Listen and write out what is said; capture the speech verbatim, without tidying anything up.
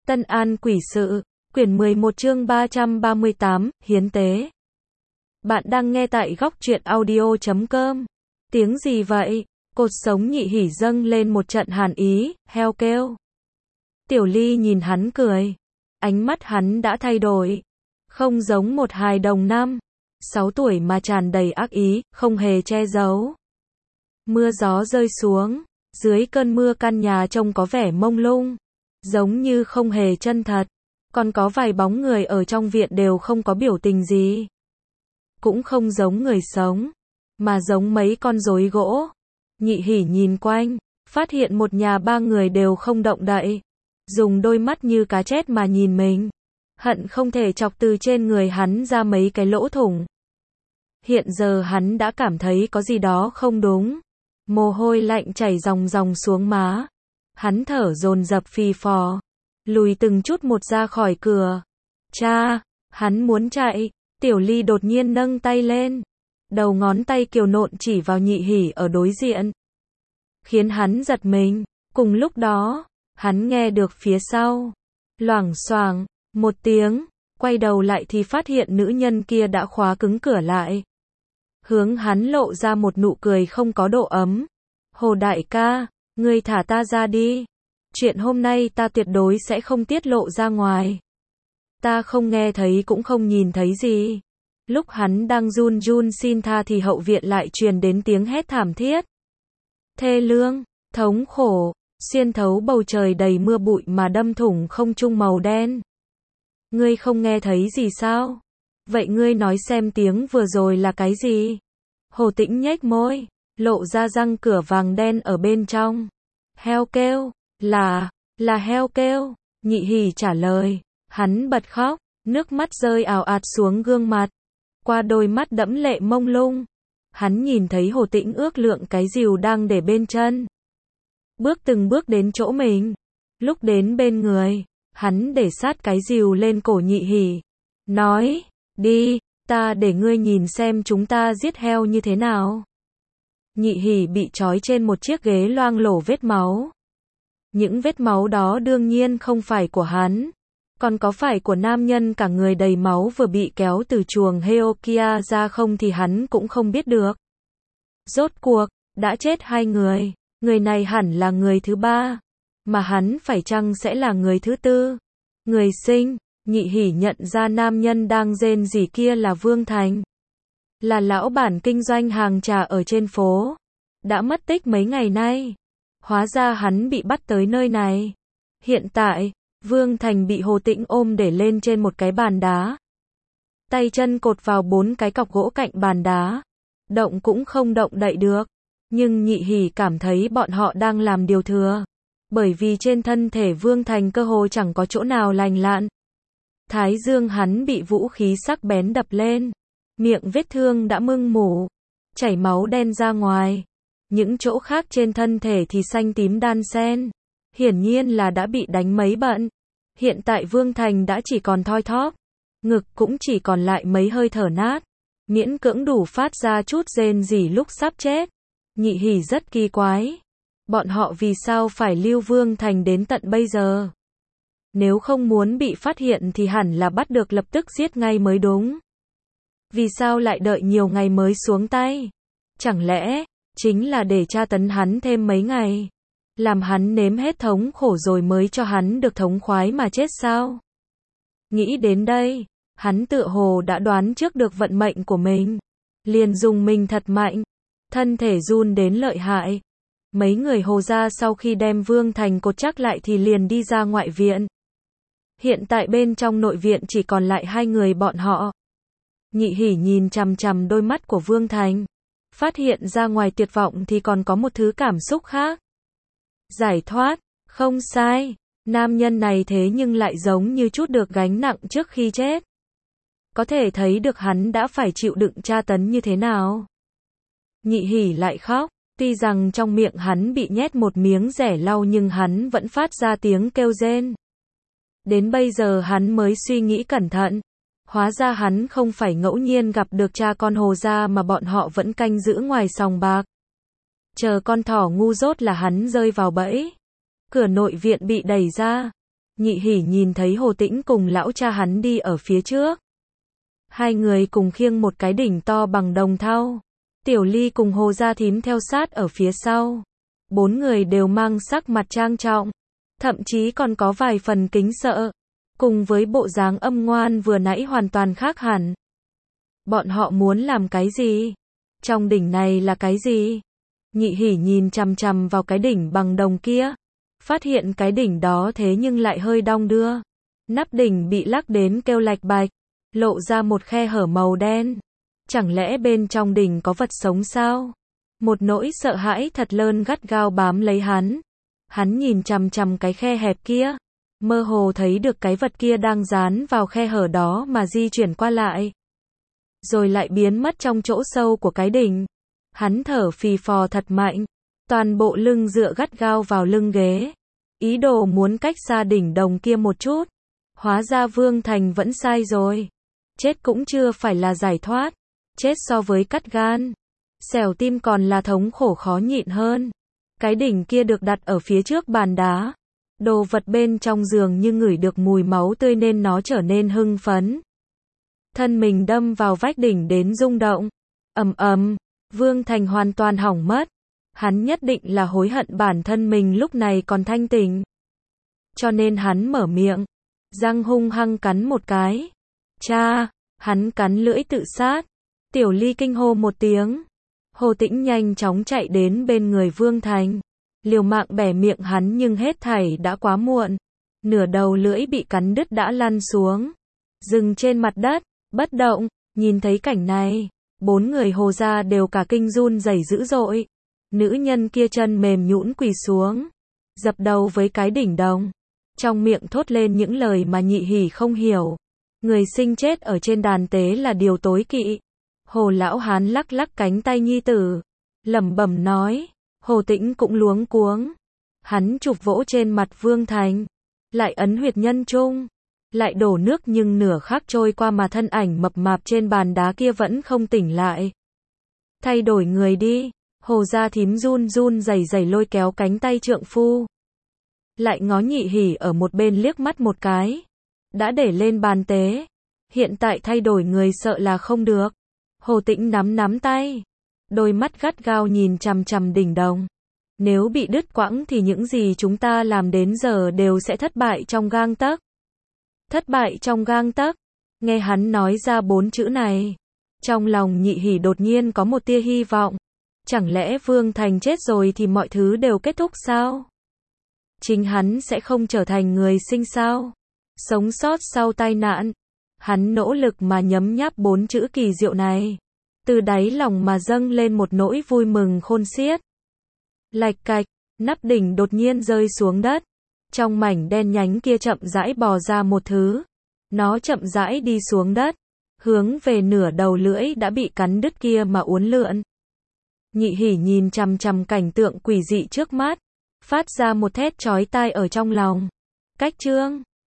Tân An Quỷ Sự, quyển mười một chương ba trăm ba mươi tám, Hiến Tế. Bạn đang nghe tại góc truyện audio chấm com. Tiếng gì vậy? Cột sống Nhị Hỉ dâng lên một trận hàn ý, heo kêu. Tiểu Ly nhìn hắn cười. Ánh mắt hắn đã thay đổi. Không giống một hài đồng năm, sáu tuổi mà tràn đầy ác ý, không hề che giấu. Mưa gió rơi xuống. Dưới cơn mưa căn nhà trông có vẻ mông lung. Giống như không hề chân thật. Còn có vài bóng người ở trong viện đều không có biểu tình gì. Cũng không giống người sống, mà giống mấy con rối gỗ. Nhị Hỉ nhìn quanh, phát hiện một nhà ba người đều không động đậy. Dùng đôi mắt như cá chép mà nhìn mình. Hận không thể chọc từ trên người hắn ra mấy cái lỗ thủng. Hiện giờ hắn đã cảm thấy có gì đó không đúng. Mồ hôi lạnh chảy ròng ròng xuống má. Hắn thở dồn dập phì phò. Lùi từng chút một ra khỏi cửa. Cha, hắn muốn chạy. Tiểu Ly đột nhiên nâng tay lên. Đầu ngón tay kiều nộn chỉ vào Nhị Hỉ ở đối diện. Khiến hắn giật mình. Cùng lúc đó, hắn nghe được phía sau. Loảng xoảng, một tiếng. Quay đầu lại thì phát hiện nữ nhân kia đã khóa cứng cửa lại. Hướng hắn lộ ra một nụ cười không có độ ấm. Hồ đại ca, ngươi thả ta ra đi. Chuyện hôm nay ta tuyệt đối sẽ không tiết lộ ra ngoài. Ta không nghe thấy cũng không nhìn thấy gì. Lúc hắn đang run run xin tha thì hậu viện lại truyền đến tiếng hét thảm thiết. Thê lương, thống khổ, xuyên thấu bầu trời đầy mưa bụi mà đâm thủng không trung màu đen. Ngươi không nghe thấy gì sao? Vậy ngươi nói xem tiếng vừa rồi là cái gì? Hồ Tĩnh nhếch môi, lộ ra răng cửa vàng đen ở bên trong. Heo kêu, là, là heo kêu. Nhị Hỉ trả lời. Hắn bật khóc, nước mắt rơi ào ạt xuống gương mặt. Qua đôi mắt đẫm lệ mông lung. Hắn nhìn thấy Hồ Tĩnh ước lượng cái rìu đang để bên chân. Bước từng bước đến chỗ mình. Lúc đến bên người, hắn để sát cái rìu lên cổ Nhị Hỉ. Nói, đi, ta để ngươi nhìn xem chúng ta giết heo như thế nào. Nhị Hỉ bị trói trên một chiếc ghế loang lổ vết máu. Những vết máu đó đương nhiên không phải của hắn. Còn có phải của nam nhân cả người đầy máu vừa bị kéo từ chuồng heo kia ra không thì hắn cũng không biết được. Rốt cuộc, đã chết hai người. Người này hẳn là người thứ ba. Mà hắn phải chăng sẽ là người thứ tư? Người sinh, Nhị Hỉ nhận ra nam nhân đang rên rỉ kia là Vương Thành. Là lão bản kinh doanh hàng trà ở trên phố. Đã mất tích mấy ngày nay. Hóa ra hắn bị bắt tới nơi này. Hiện tại, Vương Thành bị Hồ Tĩnh ôm để lên trên một cái bàn đá. Tay chân cột vào bốn cái cọc gỗ cạnh bàn đá. Động cũng không động đậy được. Nhưng Nhị Hỉ cảm thấy bọn họ đang làm điều thừa. Bởi vì trên thân thể Vương Thành cơ hồ chẳng có chỗ nào lành lặn. Thái dương hắn bị vũ khí sắc bén đập lên. Miệng vết thương đã mưng mủ. Chảy máu đen ra ngoài. Những chỗ khác trên thân thể thì xanh tím đan xen. Hiển nhiên là đã bị đánh mấy bận. Hiện tại Vương Thành đã chỉ còn thoi thóp. Ngực cũng chỉ còn lại mấy hơi thở nát. Miễn cưỡng đủ phát ra chút rên rỉ lúc sắp chết. Nhị Hỉ rất kỳ quái. Bọn họ vì sao phải lưu Vương Thành đến tận bây giờ? Nếu không muốn bị phát hiện thì hẳn là bắt được lập tức giết ngay mới đúng. Vì sao lại đợi nhiều ngày mới xuống tay? Chẳng lẽ, chính là để tra tấn hắn thêm mấy ngày? Làm hắn nếm hết thống khổ rồi mới cho hắn được thống khoái mà chết sao? Nghĩ đến đây, hắn tựa hồ đã đoán trước được vận mệnh của mình. Liền dùng mình thật mạnh. Thân thể run đến lợi hại. Mấy người Hồ gia sau khi đem Vương Thành cột chắc lại thì liền đi ra ngoại viện. Hiện tại bên trong nội viện chỉ còn lại hai người bọn họ. Nhị Hỉ nhìn chằm chằm đôi mắt của Vương Thành. Phát hiện ra ngoài tuyệt vọng thì còn có một thứ cảm xúc khác. Giải thoát, không sai. Nam nhân này thế nhưng lại giống như chút được gánh nặng trước khi chết. Có thể thấy được hắn đã phải chịu đựng tra tấn như thế nào. Nhị Hỉ lại khóc. Tuy rằng trong miệng hắn bị nhét một miếng rẻ lau nhưng hắn vẫn phát ra tiếng kêu rên. Đến bây giờ hắn mới suy nghĩ cẩn thận. Hóa ra hắn không phải ngẫu nhiên gặp được cha con Hồ gia mà bọn họ vẫn canh giữ ngoài sòng bạc. Chờ con thỏ ngu dốt là hắn rơi vào bẫy. Cửa nội viện bị đẩy ra. Nhị Hỉ nhìn thấy Hồ Tĩnh cùng lão cha hắn đi ở phía trước. Hai người cùng khiêng một cái đỉnh to bằng đồng thau. Tiểu Ly cùng Hồ Gia Thím theo sát ở phía sau. Bốn người đều mang sắc mặt trang trọng, thậm chí còn có vài phần kính sợ, cùng với bộ dáng âm ngoan vừa nãy hoàn toàn khác hẳn. Bọn họ muốn làm cái gì? Trong đỉnh này là cái gì? Nhị Hỉ nhìn chằm chằm vào cái đỉnh bằng đồng kia, phát hiện cái đỉnh đó thế nhưng lại hơi đong đưa. Nắp đỉnh bị lắc đến kêu lạch bạch, lộ ra một khe hở màu đen. Chẳng lẽ bên trong đỉnh có vật sống sao? Một nỗi sợ hãi thật lớn gắt gao bám lấy hắn. Hắn nhìn chằm chằm cái khe hẹp kia, mơ hồ thấy được cái vật kia đang dán vào khe hở đó mà di chuyển qua lại, rồi lại biến mất trong chỗ sâu của cái đỉnh. Hắn thở phì phò thật mạnh, toàn bộ lưng dựa gắt gao vào lưng ghế, ý đồ muốn cách xa đỉnh đồng kia một chút. Hóa ra Vương Thành vẫn sai rồi. Chết cũng chưa phải là giải thoát, chết so với cắt gan, xẻo tim còn là thống khổ khó nhịn hơn. Cái đỉnh kia được đặt ở phía trước bàn đá. Đồ vật bên trong giường như ngửi được mùi máu tươi nên nó trở nên hưng phấn. Thân mình đâm vào vách đỉnh đến rung động. Ầm ầm, Vương Thành hoàn toàn hỏng mất. Hắn nhất định là hối hận bản thân mình lúc này còn thanh tỉnh. Cho nên hắn mở miệng, răng hung hăng cắn một cái. Cha, hắn cắn lưỡi tự sát. Tiểu Ly kinh hô một tiếng. Hồ Tĩnh nhanh chóng chạy đến bên người Vương Thành, liều mạng bẻ miệng hắn nhưng hết thảy đã quá muộn. Nửa đầu lưỡi bị cắn đứt đã lăn xuống, dừng trên mặt đất, bất động. Nhìn thấy cảnh này, bốn người Hồ gia đều cả kinh run rẩy dữ dội. Nữ nhân kia chân mềm nhũn quỳ xuống, dập đầu với cái đỉnh đồng, trong miệng thốt lên những lời mà Nhị Hỉ không hiểu. Người sinh chết ở trên đàn tế là điều tối kỵ. Hồ lão hán lắc lắc cánh tay nhi tử, lẩm bẩm nói. Hồ Tĩnh cũng luống cuống. Hắn chụp vỗ trên mặt Vương Thành, lại ấn huyệt nhân trung, lại đổ nước, nhưng nửa khắc trôi qua mà thân ảnh mập mạp trên bàn đá kia vẫn không tỉnh lại. Thay đổi người đi. Hồ Gia Thím run run rẩy rẩy lôi kéo cánh tay trượng phu, lại ngó Nhị Hỉ ở một bên liếc mắt một cái. Đã để lên bàn tế, hiện tại thay đổi người sợ là không được. Hồ Tĩnh nắm nắm tay, đôi mắt gắt gao nhìn chằm chằm đỉnh đồng. Nếu bị đứt quãng thì những gì chúng ta làm đến giờ đều sẽ thất bại trong gang tấc. Thất bại trong gang tấc. Nghe hắn nói ra bốn chữ này, trong lòng Nhị Hỉ đột nhiên có một tia hy vọng. Chẳng lẽ Vương Thành chết rồi thì mọi thứ đều kết thúc sao? Chính hắn sẽ không trở thành người sinh sao? Sống sót sau tai nạn. Hắn nỗ lực mà nhấm nháp bốn chữ kỳ diệu này, từ đáy lòng mà dâng lên một nỗi vui mừng khôn xiết. Lạch cạch, nắp đỉnh đột nhiên rơi xuống đất. Trong mảnh đen nhánh kia chậm rãi bò ra một thứ. Nó chậm rãi đi xuống đất, hướng về nửa đầu lưỡi đã bị cắn đứt kia mà uốn lượn. Nhị Hỉ nhìn chằm chằm cảnh tượng quỷ dị trước mắt, phát ra một thét chói tai ở trong lòng. Cách chương